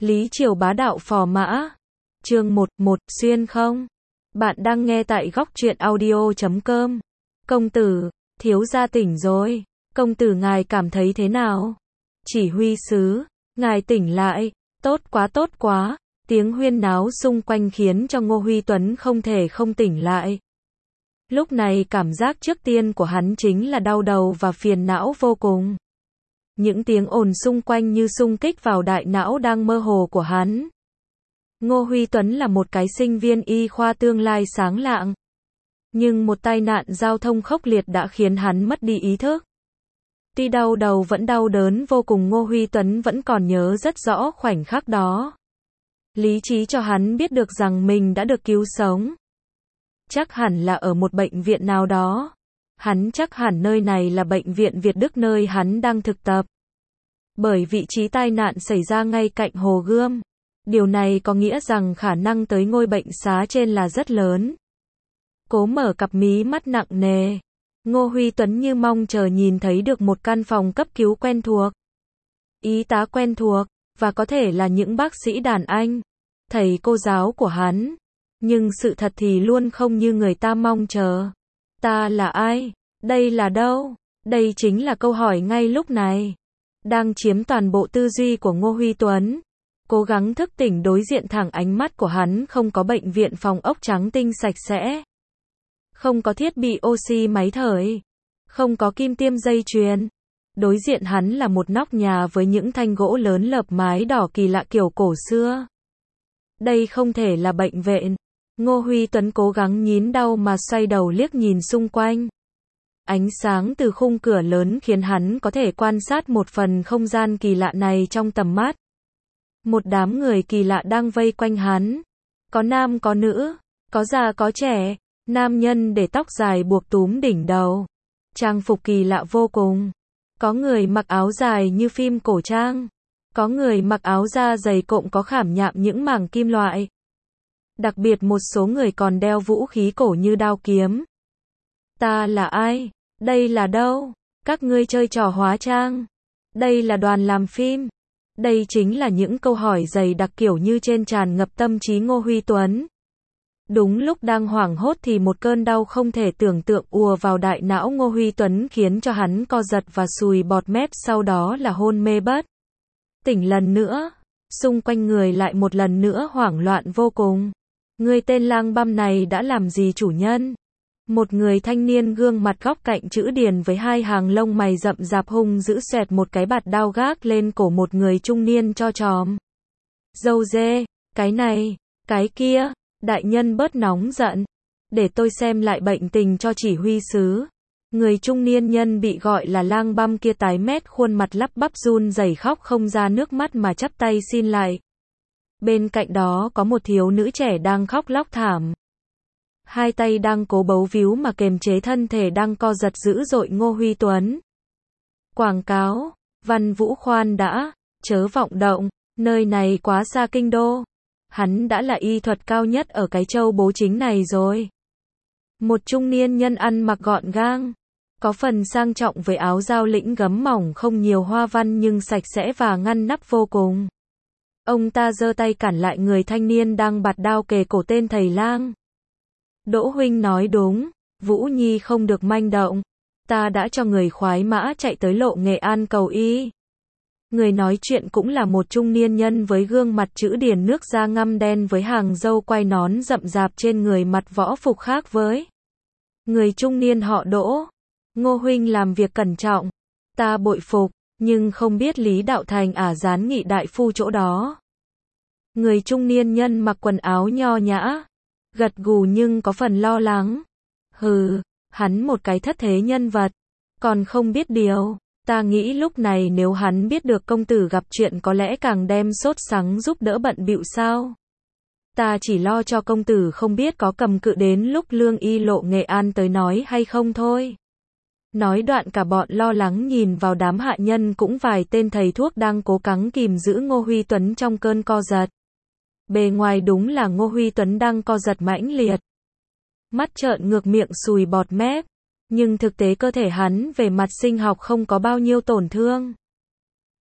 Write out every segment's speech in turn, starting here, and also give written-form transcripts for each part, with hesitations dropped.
Lý Triều bá đạo phò mã. Chương 1, xuyên không? Bạn đang nghe tại góc truyện audio.com. Công tử, thiếu gia tỉnh rồi. Công tử ngài cảm thấy thế nào? Chỉ huy sứ, ngài tỉnh lại. Tốt quá. Tiếng huyên náo xung quanh khiến cho Ngô Huy Tuấn không thể không tỉnh lại. Lúc này cảm giác trước tiên của hắn chính là đau đầu và phiền não vô cùng. Những tiếng ồn xung quanh như xung kích vào đại não đang mơ hồ của hắn. Ngô Huy Tuấn là một cái sinh viên y khoa tương lai sáng lạng. Nhưng một tai nạn giao thông khốc liệt đã khiến hắn mất đi ý thức. Tuy đau đầu vẫn đau đớn vô cùng, Ngô Huy Tuấn vẫn còn nhớ rất rõ khoảnh khắc đó. Lý trí cho hắn biết được rằng mình đã được cứu sống. Chắc hẳn là ở một bệnh viện nào đó. Hắn chắc hẳn nơi này là bệnh viện Việt Đức nơi hắn đang thực tập. Bởi vị trí tai nạn xảy ra ngay cạnh hồ gươm. Điều này có nghĩa rằng khả năng tới ngôi bệnh xá trên là rất lớn. Cố mở cặp mí mắt nặng nề. Ngô Huy Tuấn như mong chờ nhìn thấy được một căn phòng cấp cứu quen thuộc. Y tá quen thuộc, và có thể là những bác sĩ đàn anh, thầy cô giáo của hắn. Nhưng sự thật thì luôn không như người ta mong chờ. Ta là ai? Đây là đâu? Đây chính là câu hỏi ngay lúc này đang chiếm toàn bộ tư duy của Ngô Huy Tuấn. Cố gắng thức tỉnh đối diện thẳng ánh mắt của hắn không có bệnh viện phòng ốc trắng tinh sạch sẽ. Không có thiết bị oxy máy thở. Không có kim tiêm dây chuyền. Đối diện hắn là một nóc nhà với những thanh gỗ lớn lợp mái đỏ kỳ lạ kiểu cổ xưa. Đây không thể là bệnh viện. Ngô Huy Tuấn cố gắng nhịn đau mà xoay đầu liếc nhìn xung quanh. Ánh sáng từ khung cửa lớn khiến hắn có thể quan sát một phần không gian kỳ lạ này trong tầm mắt. Một đám người kỳ lạ đang vây quanh hắn. Có nam có nữ, có già có trẻ, nam nhân để tóc dài buộc túm đỉnh đầu. Trang phục kỳ lạ vô cùng. Có người mặc áo dài như phim cổ trang. Có người mặc áo da dày cộm có khảm nhạm những mảng kim loại. Đặc biệt một số người còn đeo vũ khí cổ như đao kiếm. Ta là ai? Đây là đâu? Các ngươi chơi trò hóa trang? Đây là đoàn làm phim? Đây chính là những câu hỏi dày đặc kiểu như trên tràn ngập tâm trí Ngô Huy Tuấn. Đúng lúc đang hoảng hốt thì một cơn đau không thể tưởng tượng ùa vào đại não Ngô Huy Tuấn khiến cho hắn co giật và sùi bọt mép, sau đó là hôn mê bất tỉnh lần nữa. Xung quanh người lại một lần nữa hoảng loạn vô cùng. Người tên lang băm này đã làm gì chủ nhân? Một người thanh niên gương mặt góc cạnh chữ điền với hai hàng lông mày rậm rạp hung dữ xoẹt một cái bạt đao gác lên cổ một người trung niên cho tròm râu dê. Cái này, cái kia, đại nhân bớt nóng giận. Để tôi xem lại bệnh tình cho chỉ huy sứ. Người trung niên nhân bị gọi là lang băm kia tái mét khuôn mặt lắp bắp run rẩy khóc không ra nước mắt mà chắp tay xin lại. Bên cạnh đó có một thiếu nữ trẻ đang khóc lóc thảm. Hai tay đang cố bấu víu mà kềm chế thân thể đang co giật dữ dội. Ngô Huy Tuấn. Quảng cáo, Văn Vũ khoan đã, chớ vọng động, nơi này quá xa kinh đô. Hắn đã là y thuật cao nhất ở cái châu bố chính này rồi. Một trung niên nhân ăn mặc gọn gàng, có phần sang trọng với áo giao lĩnh gấm mỏng không nhiều hoa văn nhưng sạch sẽ và ngăn nắp vô cùng. Ông ta giơ tay cản lại người thanh niên đang bạt đao kề cổ tên thầy lang. Đỗ huynh nói đúng, Vũ Nhi không được manh động. Ta đã cho người khoái mã chạy tới Lộ Nghệ An cầu y. Người nói chuyện cũng là một trung niên nhân với gương mặt chữ điền nước da ngăm đen với hàng râu quai nón rậm rạp trên người, mặc võ phục khác với người trung niên họ Đỗ. Ngô huynh làm việc cẩn trọng. Ta bội phục, nhưng không biết Lý Đạo Thành gián nghị đại phu chỗ đó. Người trung niên nhân mặc quần áo nho nhã, gật gù nhưng có phần lo lắng. Hừ, hắn một cái thất thế nhân vật, còn không biết điều. Ta nghĩ lúc này nếu hắn biết được công tử gặp chuyện có lẽ càng đem sốt sắng giúp đỡ bận bịu sao. Ta chỉ lo cho công tử không biết có cầm cự đến lúc lương y Lộ Nghệ An tới nói hay không thôi. Nói đoạn cả bọn lo lắng nhìn vào đám hạ nhân cũng vài tên thầy thuốc đang cố gắng kìm giữ Ngô Huy Tuấn trong cơn co giật. Bề ngoài đúng là Ngô Huy Tuấn đang co giật mãnh liệt. Mắt trợn ngược, miệng sùi bọt mép. Nhưng thực tế cơ thể hắn về mặt sinh học không có bao nhiêu tổn thương.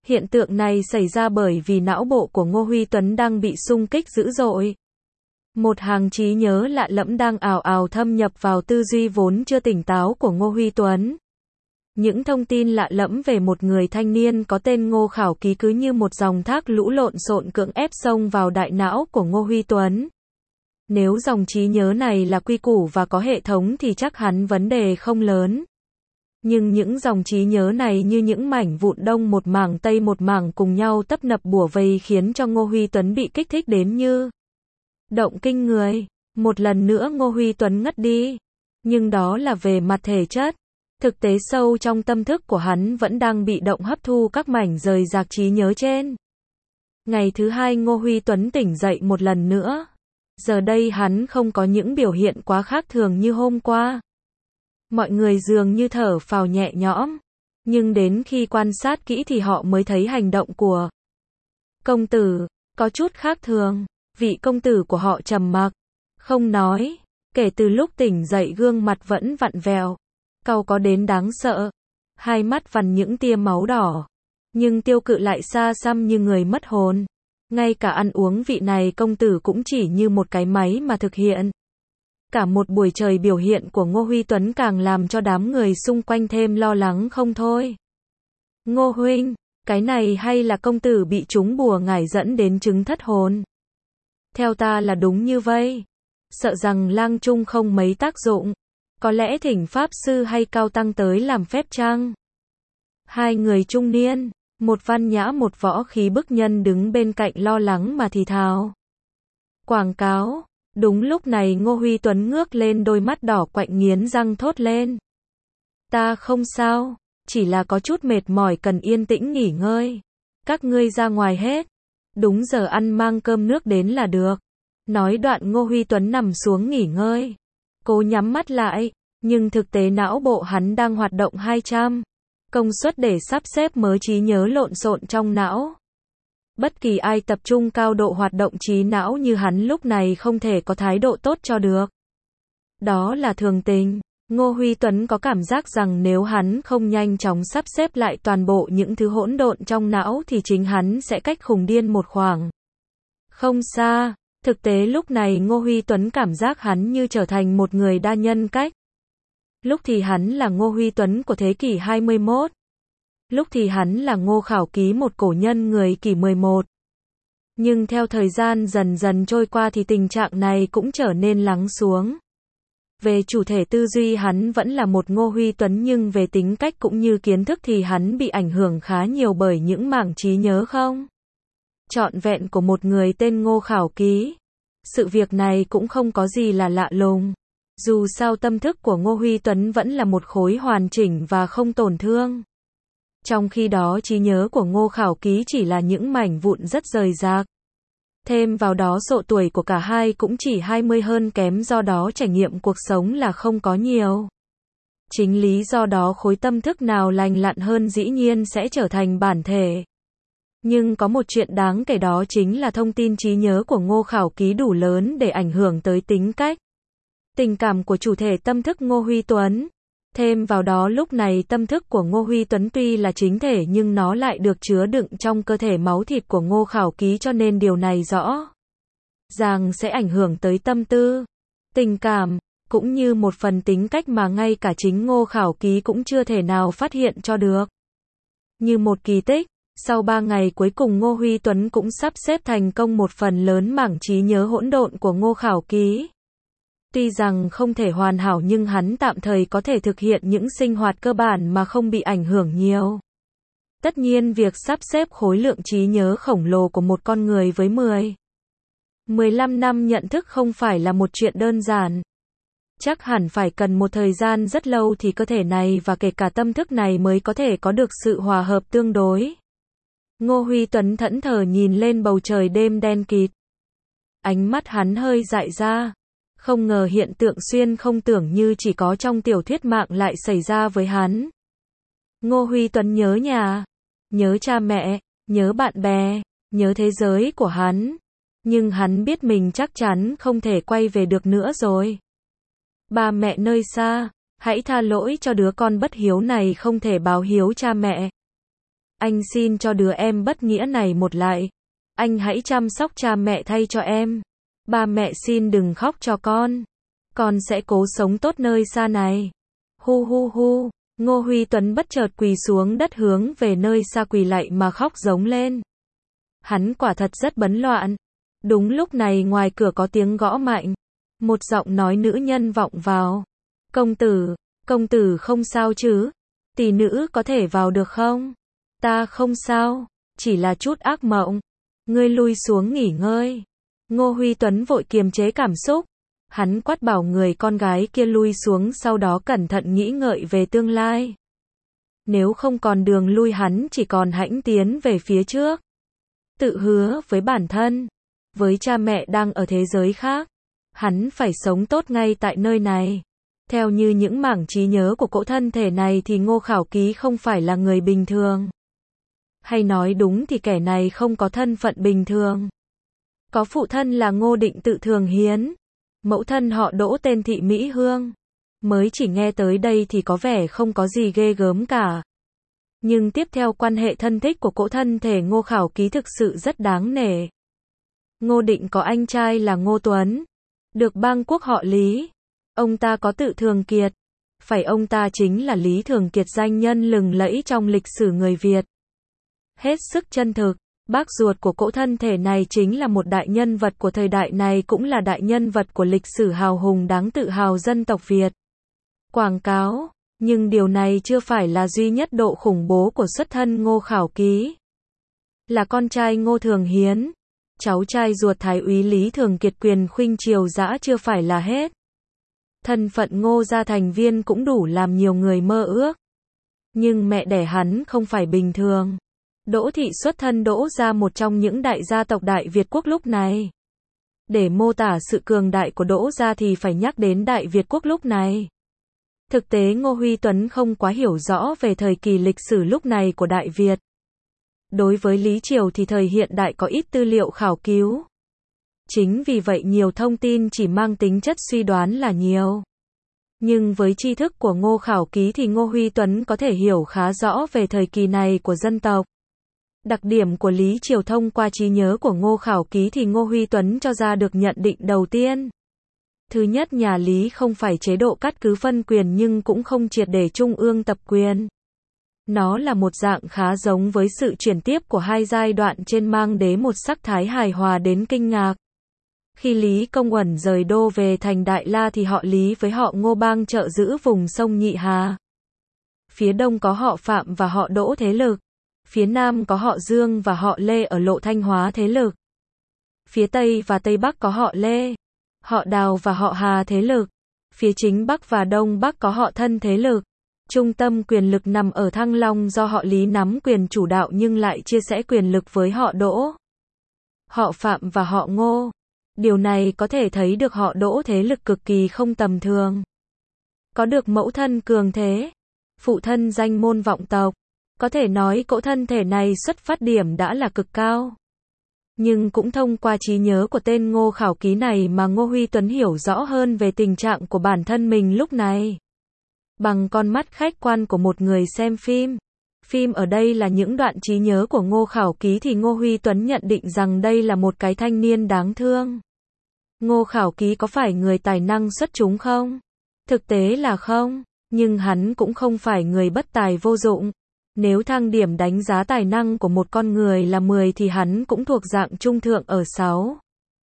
Hiện tượng này xảy ra bởi vì não bộ của Ngô Huy Tuấn đang bị xung kích dữ dội. Một hàng trí nhớ lạ lẫm đang ào ào thâm nhập vào tư duy vốn chưa tỉnh táo của Ngô Huy Tuấn. Những thông tin lạ lẫm về một người thanh niên có tên Ngô Khảo Ký cứ như một dòng thác lũ lộn xộn cưỡng ép xông vào đại não của Ngô Huy Tuấn. Nếu dòng trí nhớ này là quy củ và có hệ thống thì chắc hẳn vấn đề không lớn. Nhưng những dòng trí nhớ này như những mảnh vụn đông một mảng tây một mảng cùng nhau tấp nập bủa vây khiến cho Ngô Huy Tuấn bị kích thích đến như động kinh người. Một lần nữa Ngô Huy Tuấn ngất đi. Nhưng đó là về mặt thể chất. Thực tế sâu trong tâm thức của hắn vẫn đang bị động hấp thu các mảnh rời rạc trí nhớ trên. Ngày thứ hai Ngô Huy Tuấn tỉnh dậy một lần nữa. Giờ đây hắn không có những biểu hiện quá khác thường như hôm qua. Mọi người dường như thở phào nhẹ nhõm. Nhưng đến khi quan sát kỹ thì họ mới thấy hành động của công tử có chút khác thường. Vị công tử của họ trầm mặc, không nói. Kể từ lúc tỉnh dậy gương mặt vẫn vặn vẹo, cau có đến đáng sợ. Hai mắt vằn những tia máu đỏ. Nhưng tiêu cự lại xa xăm như người mất hồn. Ngay cả ăn uống vị này công tử cũng chỉ như một cái máy mà thực hiện. Cả một buổi trời biểu hiện của Ngô Huy Tuấn càng làm cho đám người xung quanh thêm lo lắng không thôi. Ngô huynh, cái này hay là công tử bị trúng bùa ngải dẫn đến chứng thất hồn? Theo ta là đúng như vậy. Sợ rằng lang trung không mấy tác dụng. Có lẽ thỉnh pháp sư hay cao tăng tới làm phép chăng? Hai người trung niên, một văn nhã một võ khí bức nhân đứng bên cạnh lo lắng mà thì thào. Quảng cáo. Đúng lúc này Ngô Huy Tuấn ngước lên đôi mắt đỏ quạnh nghiến răng thốt lên. Ta không sao, chỉ là có chút mệt mỏi cần yên tĩnh nghỉ ngơi. Các ngươi ra ngoài hết. Đúng giờ ăn mang cơm nước đến là được. Nói đoạn Ngô Huy Tuấn nằm xuống nghỉ ngơi. Cố nhắm mắt lại, nhưng thực tế não bộ hắn đang hoạt động 200 công suất để sắp xếp mớ trí nhớ lộn xộn trong não. Bất kỳ ai tập trung cao độ hoạt động trí não như hắn lúc này không thể có thái độ tốt cho được. Đó là thường tình. Ngô Huy Tuấn có cảm giác rằng nếu hắn không nhanh chóng sắp xếp lại toàn bộ những thứ hỗn độn trong não thì chính hắn sẽ cách khùng điên một khoảng không xa. Thực tế lúc này Ngô Huy Tuấn cảm giác hắn như trở thành một người đa nhân cách. Lúc thì hắn là Ngô Huy Tuấn của thế kỷ 21. Lúc thì hắn là Ngô Khảo Ký một cổ nhân người kỷ 11. Nhưng theo thời gian dần dần trôi qua thì tình trạng này cũng trở nên lắng xuống. Về chủ thể tư duy hắn vẫn là một Ngô Huy Tuấn nhưng về tính cách cũng như kiến thức thì hắn bị ảnh hưởng khá nhiều bởi những mảng trí nhớ không trọn vẹn của một người tên Ngô Khảo Ký. Sự việc này cũng không có gì là lạ lùng. Dù sao tâm thức của Ngô Huy Tuấn vẫn là một khối hoàn chỉnh và không tổn thương. Trong khi đó trí nhớ của Ngô Khảo Ký chỉ là những mảnh vụn rất rời rạc. Thêm vào đó độ tuổi của cả hai cũng chỉ 20 hơn kém do đó trải nghiệm cuộc sống là không có nhiều. Chính lý do đó khối tâm thức nào lành lặn hơn dĩ nhiên sẽ trở thành bản thể. Nhưng có một chuyện đáng kể đó chính là thông tin trí nhớ của Ngô Khảo Ký đủ lớn để ảnh hưởng tới tính cách, tình cảm của chủ thể tâm thức Ngô Huy Tuấn. Thêm vào đó lúc này tâm thức của Ngô Huy Tuấn tuy là chính thể nhưng nó lại được chứa đựng trong cơ thể máu thịt của Ngô Khảo Ký cho nên điều này rõ ràng sẽ ảnh hưởng tới tâm tư, tình cảm, cũng như một phần tính cách mà ngay cả chính Ngô Khảo Ký cũng chưa thể nào phát hiện cho được. Như một kỳ tích, sau 3 ngày cuối cùng Ngô Huy Tuấn cũng sắp xếp thành công một phần lớn mảng trí nhớ hỗn độn của Ngô Khảo Ký. Tuy rằng không thể hoàn hảo nhưng hắn tạm thời có thể thực hiện những sinh hoạt cơ bản mà không bị ảnh hưởng nhiều. Tất nhiên việc sắp xếp khối lượng trí nhớ khổng lồ của một con người với 15 năm nhận thức không phải là một chuyện đơn giản. Chắc hẳn phải cần một thời gian rất lâu thì cơ thể này và kể cả tâm thức này mới có thể có được sự hòa hợp tương đối. Ngô Huy Tuấn thẫn thờ nhìn lên bầu trời đêm đen kịt. Ánh mắt hắn hơi dại ra. Không ngờ hiện tượng xuyên không tưởng như chỉ có trong tiểu thuyết mạng lại xảy ra với hắn. Ngô Huy Tuấn nhớ nhà, nhớ cha mẹ, nhớ bạn bè, nhớ thế giới của hắn. Nhưng hắn biết mình chắc chắn không thể quay về được nữa rồi. Ba mẹ nơi xa, hãy tha lỗi cho đứa con bất hiếu này không thể báo hiếu cha mẹ. Anh xin cho đứa em bất nghĩa này một lại. Anh hãy chăm sóc cha mẹ thay cho em. Ba mẹ xin đừng khóc cho con. Con sẽ cố sống tốt nơi xa này. Hu hu hu. Ngô Huy Tuấn bất chợt quỳ xuống đất hướng về nơi xa quỳ lạy mà khóc giống lên. Hắn quả thật rất bấn loạn. Đúng lúc này ngoài cửa có tiếng gõ mạnh. Một giọng nói nữ nhân vọng vào. Công tử không sao chứ? Tỷ nữ có thể vào được không? Ta không sao, chỉ là chút ác mộng. Ngươi lui xuống nghỉ ngơi. Ngô Huy Tuấn vội kiềm chế cảm xúc. Hắn quát bảo người con gái kia lui xuống, sau đó cẩn thận nghĩ ngợi về tương lai. Nếu không còn đường lui, hắn chỉ còn hãnh tiến về phía trước. Tự hứa với bản thân, với cha mẹ đang ở thế giới khác, hắn phải sống tốt ngay tại nơi này. Theo như những mảng trí nhớ của cỗ thân thể này thì Ngô Khảo Ký không phải là người bình thường. Hay nói đúng thì kẻ này không có thân phận bình thường. Có phụ thân là Ngô Định Tự Thường Hiến, mẫu thân họ Đỗ tên Thị Mỹ Hương. Mới chỉ nghe tới đây thì có vẻ không có gì ghê gớm cả. Nhưng tiếp theo quan hệ thân thích của cỗ thân thể Ngô Khảo Ký thực sự rất đáng nể. Ngô Định có anh trai là Ngô Tuấn, được bang quốc họ Lý. Ông ta có Tự Thường Kiệt. Phải, ông ta chính là Lý Thường Kiệt, danh nhân lừng lẫy trong lịch sử người Việt. Hết sức chân thực, bác ruột của cỗ thân thể này chính là một đại nhân vật của thời đại này, cũng là đại nhân vật của lịch sử hào hùng đáng tự hào dân tộc Việt. Quảng cáo, nhưng điều này chưa phải là duy nhất độ khủng bố của xuất thân Ngô Khảo Ký. Là con trai Ngô Thường Hiến, cháu trai ruột Thái úy Lý Thường Kiệt, quyền khuynh triều dã chưa phải là hết. Thân phận Ngô gia thành viên cũng đủ làm nhiều người mơ ước. Nhưng mẹ đẻ hắn không phải bình thường. Đỗ Thị xuất thân Đỗ gia, một trong những đại gia tộc Đại Việt Quốc lúc này. Để mô tả sự cường đại của Đỗ gia thì phải nhắc đến Đại Việt Quốc lúc này. Thực tế Ngô Huy Tuấn không quá hiểu rõ về thời kỳ lịch sử lúc này của Đại Việt. Đối với Lý Triều thì thời hiện đại có ít tư liệu khảo cứu. Chính vì vậy nhiều thông tin chỉ mang tính chất suy đoán là nhiều. Nhưng với tri thức của Ngô Khảo Ký thì Ngô Huy Tuấn có thể hiểu khá rõ về thời kỳ này của dân tộc. Đặc điểm của Lý Triều thông qua trí nhớ của Ngô Khảo Ký thì Ngô Huy Tuấn cho ra được nhận định đầu tiên. Thứ nhất, nhà Lý không phải chế độ cắt cứ phân quyền nhưng cũng không triệt để trung ương tập quyền. Nó là một dạng khá giống với sự chuyển tiếp của hai giai đoạn trên, mang đến một sắc thái hài hòa đến kinh ngạc. Khi Lý Công Uẩn rời đô về thành Đại La thì họ Lý với họ Ngô bang trợ giữ vùng sông Nhị Hà. Phía đông có họ Phạm và họ Đỗ thế lực. Phía nam có họ Dương và họ Lê ở Lộ Thanh Hóa thế lực. Phía tây và tây bắc có họ Lê, họ Đào và họ Hà thế lực. Phía chính bắc và đông bắc có họ Thân thế lực. Trung tâm quyền lực nằm ở Thăng Long, do họ Lý nắm quyền chủ đạo nhưng lại chia sẻ quyền lực với họ Đỗ, họ Phạm và họ Ngô. Điều này có thể thấy được họ Đỗ thế lực cực kỳ không tầm thường. Có được mẫu thân cường thế, phụ thân danh môn vọng tộc. Có thể nói cỗ thân thể này xuất phát điểm đã là cực cao. Nhưng cũng thông qua trí nhớ của tên Ngô Khảo Ký này mà Ngô Huy Tuấn hiểu rõ hơn về tình trạng của bản thân mình lúc này. Bằng con mắt khách quan của một người xem phim. Phim ở đây là những đoạn trí nhớ của Ngô Khảo Ký thì Ngô Huy Tuấn nhận định rằng đây là một cái thanh niên đáng thương. Ngô Khảo Ký có phải người tài năng xuất chúng không? Thực tế là không, nhưng hắn cũng không phải người bất tài vô dụng. Nếu thang điểm đánh giá tài năng của một con người là 10 thì hắn cũng thuộc dạng trung thượng ở 6,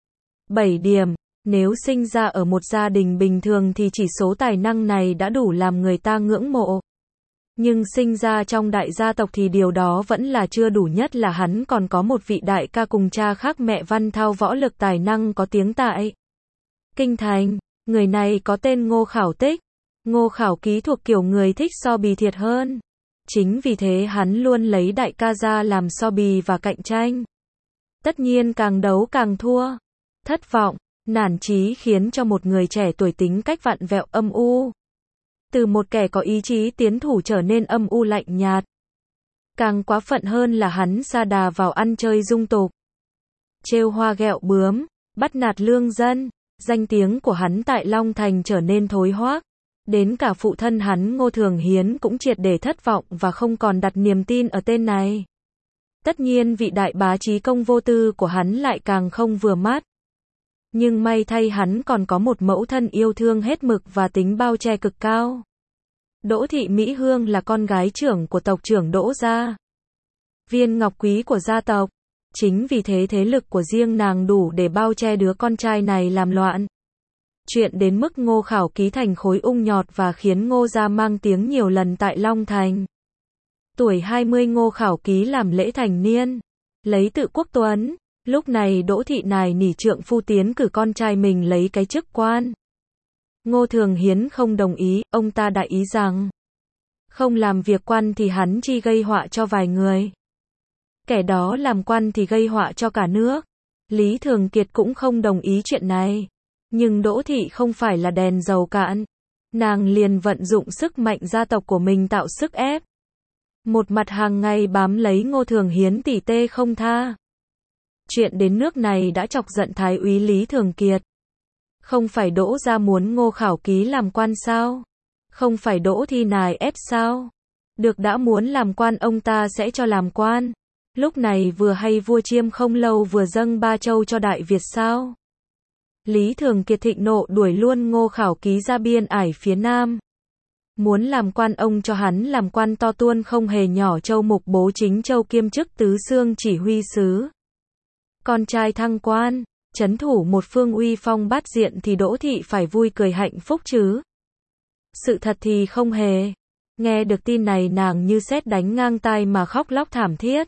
7 điểm. Nếu sinh ra ở một gia đình bình thường thì chỉ số tài năng này đã đủ làm người ta ngưỡng mộ. Nhưng sinh ra trong đại gia tộc thì điều đó vẫn là chưa đủ, nhất là hắn còn có một vị đại ca cùng cha khác mẹ Văn Thao, võ lực tài năng có tiếng tại Kinh Thành. Người này có tên Ngô Khảo Tích. Ngô Khảo Ký thuộc kiểu người thích so bì thiệt hơn. Chính vì thế hắn luôn lấy đại ca ra làm so bì và cạnh tranh. Tất nhiên càng đấu càng thua. Thất vọng, nản chí khiến cho một người trẻ tuổi tính cách vặn vẹo âm u. Từ một kẻ có ý chí tiến thủ trở nên âm u lạnh nhạt. Càng quá phận hơn là hắn sa đà vào ăn chơi dung tục, trêu hoa ghẹo bướm, bắt nạt lương dân. Danh tiếng của hắn tại Long Thành trở nên thối hoác. Đến cả phụ thân hắn Ngô Thường Hiến cũng triệt để thất vọng và không còn đặt niềm tin ở tên này. Tất nhiên vị đại bá trí công vô tư của hắn lại càng không vừa mắt. Nhưng may thay hắn còn có một mẫu thân yêu thương hết mực và tính bao che cực cao. Đỗ thị Mỹ Hương là con gái trưởng của tộc trưởng Đỗ gia, viên ngọc quý của gia tộc. Chính vì thế thế lực của riêng nàng đủ để bao che đứa con trai này làm loạn. Chuyện đến mức Ngô Khảo Ký thành khối ung nhọt và khiến Ngô gia mang tiếng nhiều lần tại Long Thành. Tuổi 20 Ngô Khảo Ký làm lễ thành niên, lấy tự quốc tuấn. Lúc này Đỗ thị nài nỉ trượng phu tiến cử con trai mình lấy cái chức quan. Ngô Thường Hiến không đồng ý, ông ta đại ý rằng không làm việc quan thì hắn chi gây họa cho vài người. Kẻ đó làm quan thì gây họa cho cả nước. Lý Thường Kiệt cũng không đồng ý chuyện này. Nhưng Đỗ thị không phải là đèn dầu cạn. Nàng liền vận dụng sức mạnh gia tộc của mình tạo sức ép. Một mặt hàng ngày bám lấy Ngô Thường Hiến tỉ tê không tha. Chuyện đến nước này đã chọc giận Thái úy Lý Thường Kiệt. Không phải Đỗ gia muốn Ngô Khảo Ký làm quan sao? Không phải Đỗ thị nài ép sao? Được đã muốn làm quan ông ta sẽ cho làm quan. Lúc này vừa hay vua Chiêm không lâu vừa dâng 3 châu cho Đại Việt sao? Lý Thường Kiệt thịnh nộ đuổi luôn Ngô Khảo Ký ra biên ải phía Nam. Muốn làm quan ông cho hắn làm quan to tuôn không hề nhỏ châu mục bố chính châu kiêm chức tứ xương chỉ huy sứ. Con trai thăng quan, trấn thủ một phương uy phong bát diện thì Đỗ thị phải vui cười hạnh phúc chứ. Sự thật thì không hề. Nghe được tin này nàng như sét đánh ngang tai mà khóc lóc thảm thiết.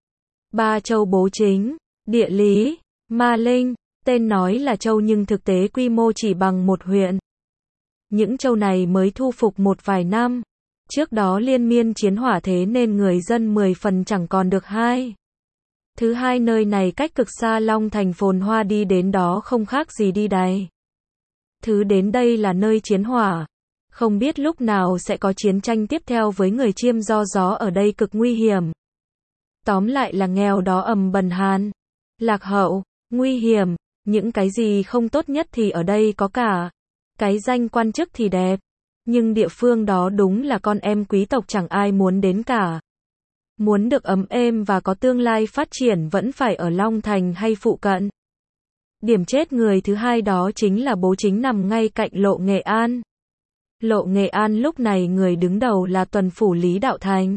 3 châu bố chính, địa lý, ma linh, tên nói là châu nhưng thực tế quy mô chỉ bằng một huyện. Những châu này mới thu phục một vài năm. Trước đó liên miên chiến hỏa thế nên người dân 10 phần chẳng còn được 2. Thứ hai nơi này cách cực xa Long Thành phồn hoa đi đến đó không khác gì đi đày. Thứ đến đây là nơi chiến hỏa. Không biết lúc nào sẽ có chiến tranh tiếp theo với người Chiêm do gió ở đây cực nguy hiểm. Tóm lại là nghèo đó ầm bần hàn, lạc hậu, nguy hiểm, những cái gì không tốt nhất thì ở đây có cả. Cái danh quan chức thì đẹp, nhưng địa phương đó đúng là con em quý tộc chẳng ai muốn đến cả. Muốn được ấm êm và có tương lai phát triển vẫn phải ở Long Thành hay phụ cận. Điểm chết người thứ hai đó chính là bố chính nằm ngay cạnh lộ Nghệ An. Lộ Nghệ An lúc này người đứng đầu là tuần phủ Lý Đạo Thành.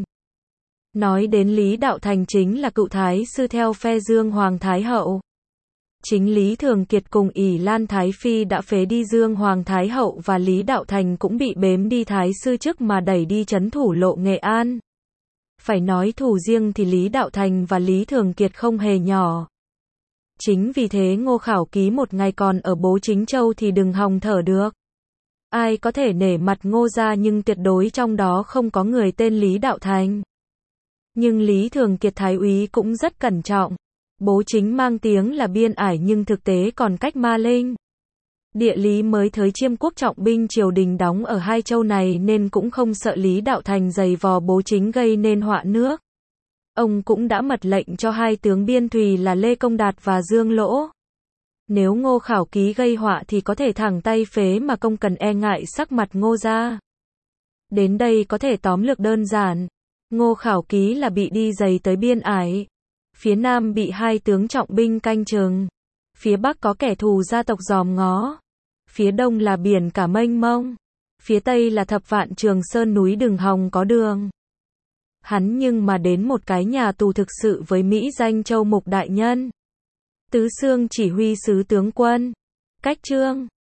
Nói đến Lý Đạo Thành chính là cựu thái sư theo phe Dương Hoàng Thái Hậu. Chính Lý Thường Kiệt cùng ỷ Lan Thái Phi đã phế đi Dương Hoàng Thái Hậu và Lý Đạo Thành cũng bị bếm đi thái sư chức mà đẩy đi trấn thủ lộ Nghệ An. Phải nói thù riêng thì Lý Đạo Thành và Lý Thường Kiệt không hề nhỏ. Chính vì thế Ngô Khảo Ký một ngày còn ở bố chính châu thì đừng hòng thở được. Ai có thể nể mặt Ngô gia nhưng tuyệt đối trong đó không có người tên Lý Đạo Thành. Nhưng Lý Thường Kiệt thái úy cũng rất cẩn trọng. Bố chính mang tiếng là biên ải nhưng thực tế còn cách Ma Linh. Địa lý mới tới Chiêm quốc trọng binh triều đình đóng ở 2 châu này nên cũng không sợ Lý Đạo Thành giày vò bố chính gây nên họa nước. Ông cũng đã mật lệnh cho 2 tướng biên thùy là Lê Công Đạt và Dương Lỗ. Nếu Ngô Khảo Ký gây họa thì có thể thẳng tay phế mà không cần e ngại sắc mặt Ngô gia. Đến đây có thể tóm lược đơn giản. Ngô Khảo Ký là bị đi giày tới biên ải. Phía Nam bị 2 tướng trọng binh canh chừng. Phía Bắc có kẻ thù gia tộc dòm ngó. Phía Đông là biển cả mênh mông. Phía Tây là thập vạn Trường Sơn núi đừng hòng có đường. Hắn nhưng mà đến một cái nhà tù thực sự với mỹ danh Châu Mục Đại Nhân. Tứ xương chỉ huy sứ tướng quân. Cách trương.